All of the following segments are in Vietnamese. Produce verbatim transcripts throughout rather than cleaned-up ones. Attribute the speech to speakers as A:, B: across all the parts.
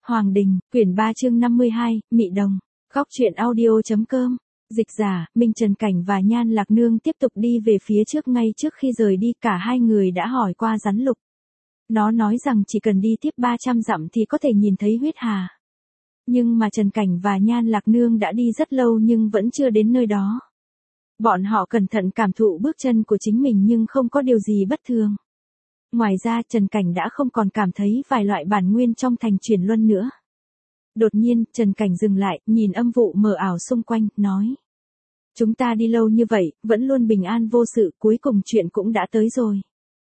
A: Hoàng Đình, quyển ba chương năm mươi hai, Mị Đồng. Góc truyện audio.com. Dịch giả, Minh Trần Cảnh và Nhan Lạc Nương tiếp tục đi về phía trước. Ngay trước khi rời đi, cả hai người đã hỏi qua rắn lục. Nó nói rằng chỉ cần đi tiếp ba trăm dặm thì có thể nhìn thấy huyết hà. Nhưng mà Trần Cảnh và Nhan Lạc Nương đã đi rất lâu nhưng vẫn chưa đến nơi đó. Bọn họ cẩn thận cảm thụ bước chân của chính mình nhưng không có điều gì bất thường. Ngoài ra Trần Cảnh đã không còn cảm thấy vài loại bản nguyên trong thành chuyển luân nữa. Đột nhiên, Trần Cảnh dừng lại, nhìn âm vụ mờ ảo xung quanh, nói. Chúng ta đi lâu như vậy, vẫn luôn bình an vô sự, cuối cùng chuyện cũng đã tới rồi.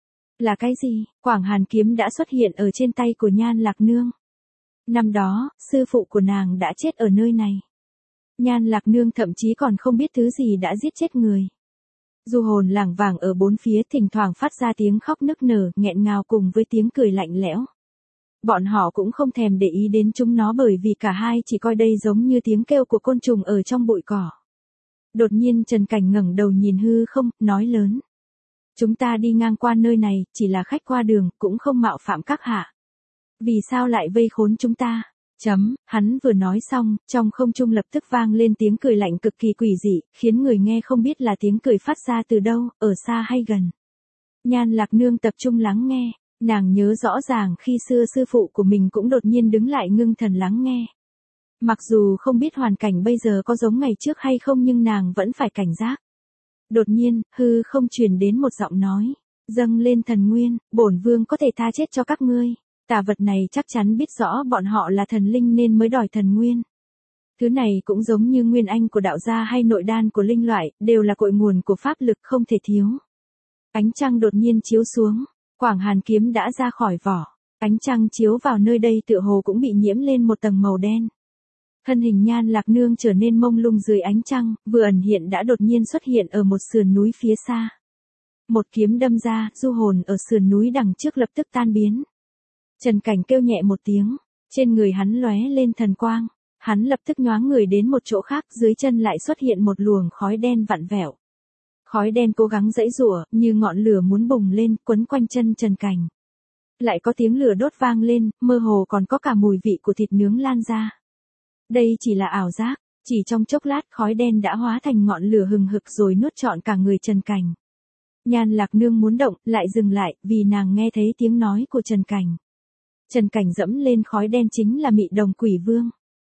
A: Là cái gì? Quảng Hàn kiếm đã xuất hiện ở trên tay của Nhan Lạc Nương. Năm đó, sư phụ của nàng đã chết ở nơi này. Nhan Lạc Nương thậm chí còn không biết thứ gì đã giết chết người. Du hồn lảng vảng ở bốn phía, thỉnh thoảng phát ra tiếng khóc nức nở, nghẹn ngào cùng với tiếng cười lạnh lẽo. Bọn họ cũng không thèm để ý đến chúng nó bởi vì cả hai chỉ coi đây giống như tiếng kêu của côn trùng ở trong bụi cỏ. Đột nhiên Trần Cảnh ngẩng đầu nhìn hư không, nói lớn. Chúng ta đi ngang qua nơi này, chỉ là khách qua đường, cũng không mạo phạm các hạ. Vì sao lại vây khốn chúng ta? Chấm, hắn vừa nói xong, trong không trung lập tức vang lên tiếng cười lạnh cực kỳ quỷ dị, khiến người nghe không biết là tiếng cười phát ra từ đâu, ở xa hay gần. Nhan Lạc Nương tập trung lắng nghe, nàng nhớ rõ ràng khi xưa sư phụ của mình cũng đột nhiên đứng lại ngưng thần lắng nghe. Mặc dù không biết hoàn cảnh bây giờ có giống ngày trước hay không nhưng nàng vẫn phải cảnh giác. Đột nhiên, hư không truyền đến một giọng nói, dâng lên thần nguyên, bổn vương có thể tha chết cho các ngươi. Tà vật này chắc chắn biết rõ bọn họ là thần linh nên mới đòi thần nguyên. Thứ này cũng giống như nguyên anh của đạo gia hay nội đan của linh loại, đều là cội nguồn của pháp lực không thể thiếu. Ánh trăng đột nhiên chiếu xuống, Quảng Hàn kiếm đã ra khỏi vỏ. Ánh trăng chiếu vào nơi đây tựa hồ cũng bị nhiễm lên một tầng màu đen. Thân hình Nhan Lạc Nương trở nên mông lung dưới ánh trăng, vừa ẩn hiện đã đột nhiên xuất hiện ở một sườn núi phía xa. Một kiếm đâm ra, du hồn ở sườn núi đằng trước lập tức tan biến. Trần Cảnh kêu nhẹ một tiếng, trên người hắn lóe lên thần quang, hắn lập tức nhoáng người đến một chỗ khác, dưới chân lại xuất hiện một luồng khói đen vặn vẹo. Khói đen cố gắng giãy giụa, như ngọn lửa muốn bùng lên, quấn quanh chân Trần Cảnh. Lại có tiếng lửa đốt vang lên, mơ hồ còn có cả mùi vị của thịt nướng lan ra. Đây chỉ là ảo giác, chỉ trong chốc lát khói đen đã hóa thành ngọn lửa hừng hực rồi nuốt trọn cả người Trần Cảnh. Nhan Lạc Nương muốn động, lại dừng lại, vì nàng nghe thấy tiếng nói của Trần Cảnh. Trần Cảnh dẫm lên khói đen chính là Mị Đồng Quỷ Vương.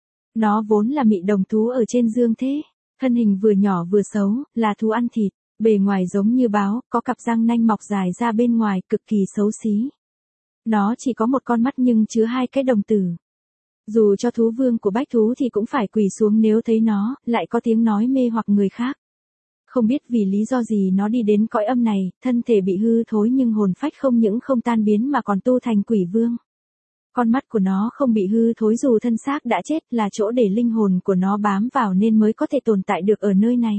A: Nó vốn là mị đồng thú ở trên dương thế, thân hình vừa nhỏ vừa xấu, là thú ăn thịt, bề ngoài giống như báo, có cặp răng nanh mọc dài ra bên ngoài, cực kỳ xấu xí. Nó chỉ có một con mắt nhưng chứa hai cái đồng tử. Dù cho thú vương của bách thú thì cũng phải quỳ xuống nếu thấy nó, lại có tiếng nói mê hoặc người khác. Không biết vì lý do gì nó đi đến cõi âm này, thân thể bị hư thối nhưng hồn phách không những không tan biến mà còn tu thành quỷ vương. Con mắt của nó không bị hư thối dù thân xác đã chết, là chỗ để linh hồn của nó bám vào nên mới có thể tồn tại được ở nơi này.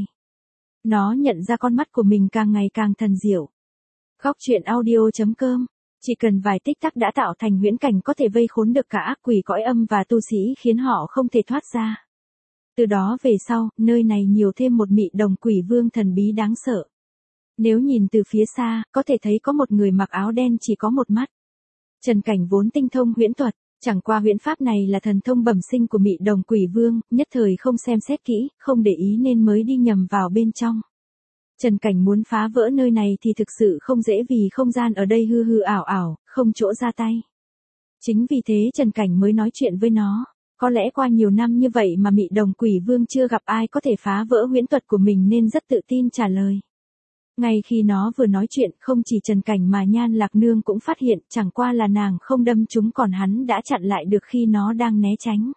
A: Nó nhận ra con mắt của mình càng ngày càng thần diệu. Góc truyện audio.com. Chỉ cần vài tích tắc đã tạo thành huyễn cảnh có thể vây khốn được cả ác quỷ cõi âm và tu sĩ khiến họ không thể thoát ra. Từ đó về sau, nơi này nhiều thêm một Mị Đồng Quỷ Vương thần bí đáng sợ. Nếu nhìn từ phía xa, có thể thấy có một người mặc áo đen chỉ có một mắt. Trần Cảnh vốn tinh thông huyễn thuật, chẳng qua huyễn pháp này là thần thông bẩm sinh của Mị Đồng Quỷ Vương, nhất thời không xem xét kỹ, không để ý nên mới đi nhầm vào bên trong. Trần Cảnh muốn phá vỡ nơi này thì thực sự không dễ vì không gian ở đây hư hư ảo ảo, không chỗ ra tay. Chính vì thế Trần Cảnh mới nói chuyện với nó, có lẽ qua nhiều năm như vậy mà Mị Đồng Quỷ Vương chưa gặp ai có thể phá vỡ huyễn thuật của mình nên rất tự tin trả lời. Ngay khi nó vừa nói chuyện, không chỉ Trần Cảnh mà Nhan Lạc Nương cũng phát hiện, chẳng qua là nàng không đâm chúng còn hắn đã chặn lại được khi nó đang né tránh.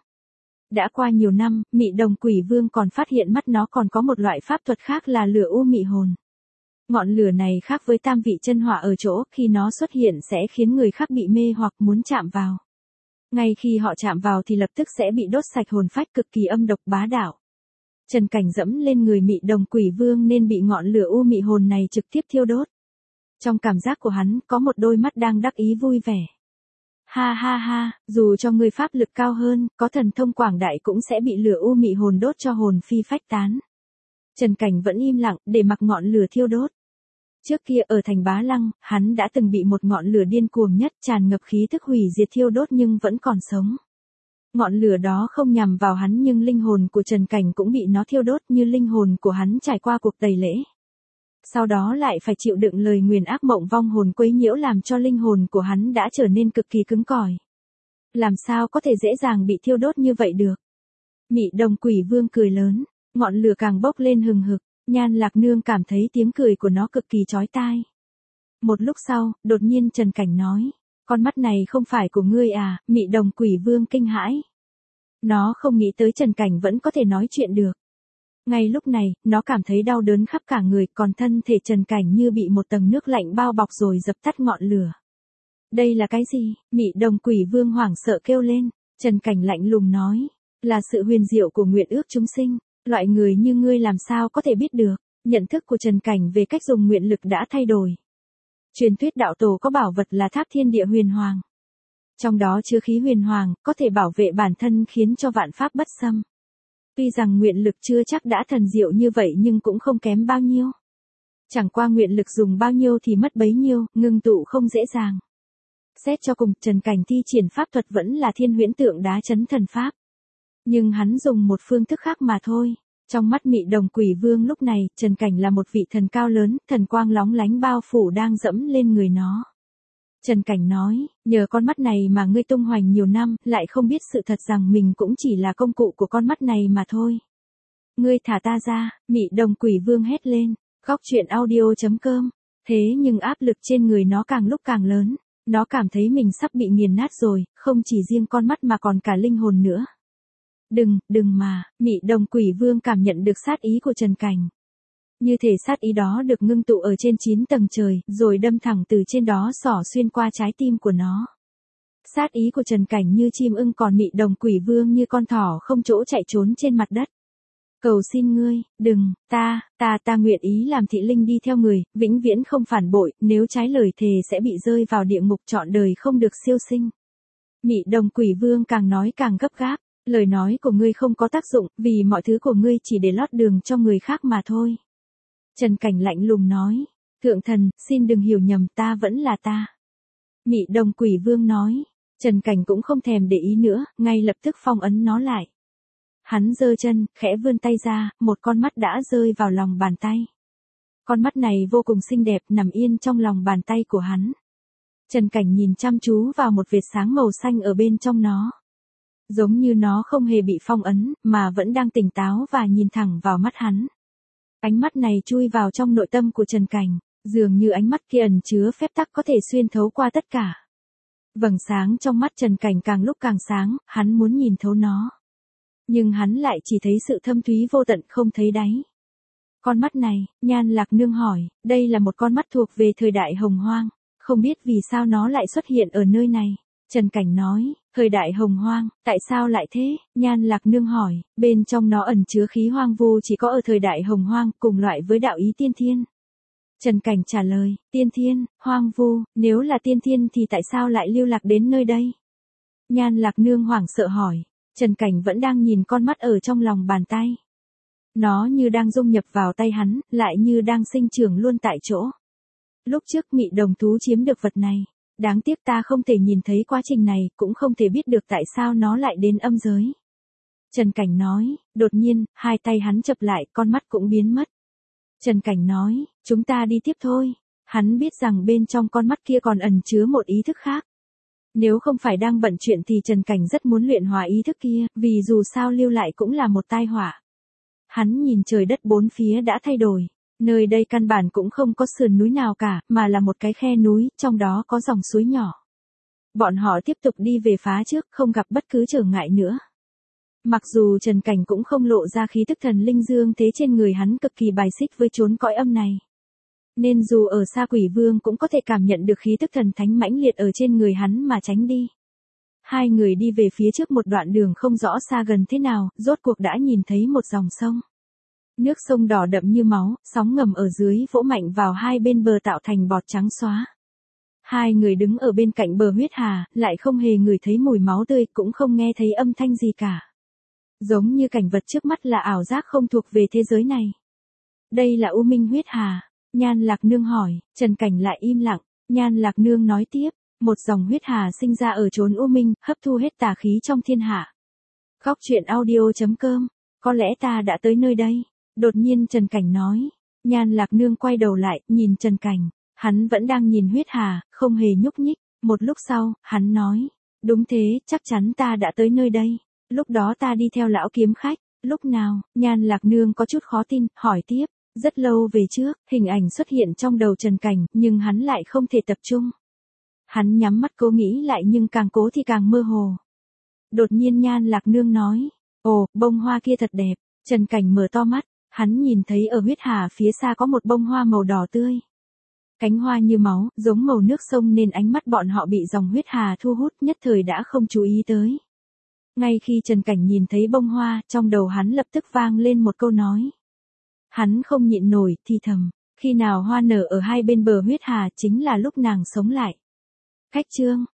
A: Đã qua nhiều năm, Mị Đồng Quỷ Vương còn phát hiện mắt nó còn có một loại pháp thuật khác là lửa u mị hồn. Ngọn lửa này khác với tam vị chân hỏa ở chỗ, khi nó xuất hiện sẽ khiến người khác bị mê hoặc muốn chạm vào. Ngay khi họ chạm vào thì lập tức sẽ bị đốt sạch hồn phách, cực kỳ âm độc bá đạo. Trần Cảnh dẫm lên người Mị Đồng Quỷ Vương nên bị ngọn lửa u mị hồn này trực tiếp thiêu đốt. Trong cảm giác của hắn, có một đôi mắt đang đắc ý vui vẻ. Ha ha ha, dù cho người pháp lực cao hơn, có thần thông quảng đại cũng sẽ bị lửa u mị hồn đốt cho hồn phi phách tán. Trần Cảnh vẫn im lặng, để mặc ngọn lửa thiêu đốt. Trước kia ở thành Bá Lăng, hắn đã từng bị một ngọn lửa điên cuồng nhất tràn ngập khí tức hủy diệt thiêu đốt nhưng vẫn còn sống. Ngọn lửa đó không nhằm vào hắn nhưng linh hồn của Trần Cảnh cũng bị nó thiêu đốt như linh hồn của hắn trải qua cuộc tẩy lễ. Sau đó lại phải chịu đựng lời nguyền ác mộng vong hồn quấy nhiễu làm cho linh hồn của hắn đã trở nên cực kỳ cứng cỏi. Làm sao có thể dễ dàng bị thiêu đốt như vậy được? Mị Đồng Quỷ Vương cười lớn, ngọn lửa càng bốc lên hừng hực, Nhan Lạc Nương cảm thấy tiếng cười của nó cực kỳ chói tai. Một lúc sau, đột nhiên Trần Cảnh nói, con mắt này không phải của ngươi à? Mị Đồng Quỷ Vương kinh hãi. Nó không nghĩ tới Trần Cảnh vẫn có thể nói chuyện được. Ngay lúc này, nó cảm thấy đau đớn khắp cả người, còn thân thể Trần Cảnh như bị một tầng nước lạnh bao bọc rồi dập tắt ngọn lửa. Đây là cái gì? Mị Đồng Quỷ Vương hoảng sợ kêu lên. Trần Cảnh lạnh lùng nói, là sự huyền diệu của nguyện ước chúng sinh, loại người như ngươi làm sao có thể biết được. Nhận thức của Trần Cảnh về cách dùng nguyện lực đã thay đổi. Truyền thuyết đạo tổ có bảo vật là tháp thiên địa huyền hoàng. Trong đó chứa khí huyền hoàng, có thể bảo vệ bản thân khiến cho vạn pháp bất xâm. Tuy rằng nguyện lực chưa chắc đã thần diệu như vậy nhưng cũng không kém bao nhiêu. Chẳng qua nguyện lực dùng bao nhiêu thì mất bấy nhiêu, ngưng tụ không dễ dàng. Xét cho cùng, Trần Cảnh thi triển pháp thuật vẫn là thiên huyễn tượng đá chấn thần pháp. Nhưng hắn dùng một phương thức khác mà thôi. Trong mắt Mị Đồng Quỷ Vương lúc này, Trần Cảnh là một vị thần cao lớn, thần quang lóng lánh bao phủ đang dẫm lên người nó. Trần Cảnh nói, nhờ con mắt này mà ngươi tung hoành nhiều năm, lại không biết sự thật rằng mình cũng chỉ là công cụ của con mắt này mà thôi. Ngươi thả ta ra, Mị Đồng Quỷ Vương hét lên, góc truyện audio chấm com. Thế nhưng áp lực trên người nó càng lúc càng lớn, nó cảm thấy mình sắp bị nghiền nát rồi, không chỉ riêng con mắt mà còn cả linh hồn nữa. Đừng, đừng mà, Mị Đồng Quỷ Vương cảm nhận được sát ý của Trần Cảnh. Như thể sát ý đó được ngưng tụ ở trên chín tầng trời, rồi đâm thẳng từ trên đó xỏ xuyên qua trái tim của nó. Sát ý của Trần Cảnh như chim ưng còn Mị Đồng Quỷ Vương như con thỏ không chỗ chạy trốn trên mặt đất. Cầu xin ngươi, đừng, ta, ta, ta nguyện ý làm thị linh đi theo người, vĩnh viễn không phản bội, nếu trái lời thề sẽ bị rơi vào địa ngục trọn đời không được siêu sinh. Mị Đồng Quỷ Vương càng nói càng gấp gáp. Lời nói của ngươi không có tác dụng, vì mọi thứ của ngươi chỉ để lót đường cho người khác mà thôi. Trần Cảnh lạnh lùng nói, thượng thần, xin đừng hiểu nhầm, ta vẫn là ta. Mị Đồng Quỷ Vương nói, Trần Cảnh cũng không thèm để ý nữa, ngay lập tức phong ấn nó lại. Hắn giơ chân, khẽ vươn tay ra, một con mắt đã rơi vào lòng bàn tay. Con mắt này vô cùng xinh đẹp, nằm yên trong lòng bàn tay của hắn. Trần Cảnh nhìn chăm chú vào một vệt sáng màu xanh ở bên trong nó. Giống như nó không hề bị phong ấn, mà vẫn đang tỉnh táo và nhìn thẳng vào mắt hắn. Ánh mắt này chui vào trong nội tâm của Trần Cảnh, dường như ánh mắt kia ẩn chứa phép tắc có thể xuyên thấu qua tất cả. Vầng sáng trong mắt Trần Cảnh càng lúc càng sáng, hắn muốn nhìn thấu nó. Nhưng hắn lại chỉ thấy sự thâm thúy vô tận không thấy đáy. Con mắt này, Nhan Lạc Nương hỏi, đây là một con mắt thuộc về thời đại Hồng Hoang, không biết vì sao nó lại xuất hiện ở nơi này. Trần Cảnh nói, thời đại Hồng Hoang, tại sao lại thế? Nhan Lạc Nương hỏi, bên trong nó ẩn chứa khí hoang vu chỉ có ở thời đại Hồng Hoang, cùng loại với đạo ý tiên thiên. Trần Cảnh trả lời, tiên thiên, hoang vu, nếu là tiên thiên thì tại sao lại lưu lạc đến nơi đây? Nhan Lạc Nương hoảng sợ hỏi, Trần Cảnh vẫn đang nhìn con mắt ở trong lòng bàn tay. Nó như đang dung nhập vào tay hắn, lại như đang sinh trưởng luôn tại chỗ. Lúc trước Mị Đồng thú chiếm được vật này. Đáng tiếc ta không thể nhìn thấy quá trình này, cũng không thể biết được tại sao nó lại đến âm giới. Trần Cảnh nói, đột nhiên, hai tay hắn chập lại, con mắt cũng biến mất. Trần Cảnh nói, chúng ta đi tiếp thôi. Hắn biết rằng bên trong con mắt kia còn ẩn chứa một ý thức khác. Nếu không phải đang bận chuyện thì Trần Cảnh rất muốn luyện hóa ý thức kia, vì dù sao lưu lại cũng là một tai họa. Hắn nhìn trời đất bốn phía đã thay đổi. Nơi đây căn bản cũng không có sườn núi nào cả, mà là một cái khe núi, trong đó có dòng suối nhỏ. Bọn họ tiếp tục đi về phá trước, không gặp bất cứ trở ngại nữa. Mặc dù Trần Cảnh cũng không lộ ra khí tức thần linh dương thế trên người hắn cực kỳ bài xích với chốn cõi âm này. Nên dù ở xa Quỷ Vương cũng có thể cảm nhận được khí tức thần thánh mãnh liệt ở trên người hắn mà tránh đi. Hai người đi về phía trước một đoạn đường không rõ xa gần thế nào, rốt cuộc đã nhìn thấy một dòng sông. Nước sông đỏ đậm như máu, sóng ngầm ở dưới vỗ mạnh vào hai bên bờ tạo thành bọt trắng xóa. Hai người đứng ở bên cạnh bờ huyết hà, lại không hề ngửi thấy mùi máu tươi, cũng không nghe thấy âm thanh gì cả. Giống như cảnh vật trước mắt là ảo giác không thuộc về thế giới này. Đây là U Minh huyết hà. Nhan Lạc Nương hỏi, Trần Cảnh lại im lặng. Nhan Lạc Nương nói tiếp, một dòng huyết hà sinh ra ở chốn U Minh, hấp thu hết tà khí trong thiên hạ. Góc chuyện audio chấm com. Có lẽ ta đã tới nơi đây. Đột nhiên Trần Cảnh nói. Nhan Lạc Nương quay đầu lại, nhìn Trần Cảnh. Hắn vẫn đang nhìn huyết hà, không hề nhúc nhích. Một lúc sau, hắn nói. Đúng thế, chắc chắn ta đã tới nơi đây. Lúc đó ta đi theo lão kiếm khách. Lúc nào? Nhan Lạc Nương có chút khó tin, hỏi tiếp. Rất lâu về trước, hình ảnh xuất hiện trong đầu Trần Cảnh, nhưng hắn lại không thể tập trung. Hắn nhắm mắt cố nghĩ lại nhưng càng cố thì càng mơ hồ. Đột nhiên Nhan Lạc Nương nói. Ồ, bông hoa kia thật đẹp. Trần Cảnh mở to mắt, hắn nhìn thấy ở huyết hà phía xa có một bông hoa màu đỏ tươi. Cánh hoa như máu, giống màu nước sông nên ánh mắt bọn họ bị dòng huyết hà thu hút, nhất thời đã không chú ý tới. Ngay khi Trần Cảnh nhìn thấy bông hoa, trong đầu hắn lập tức vang lên một câu nói. Hắn không nhịn nổi, thì thầm, khi nào hoa nở ở hai bên bờ huyết hà chính là lúc nàng sống lại. Khách chương.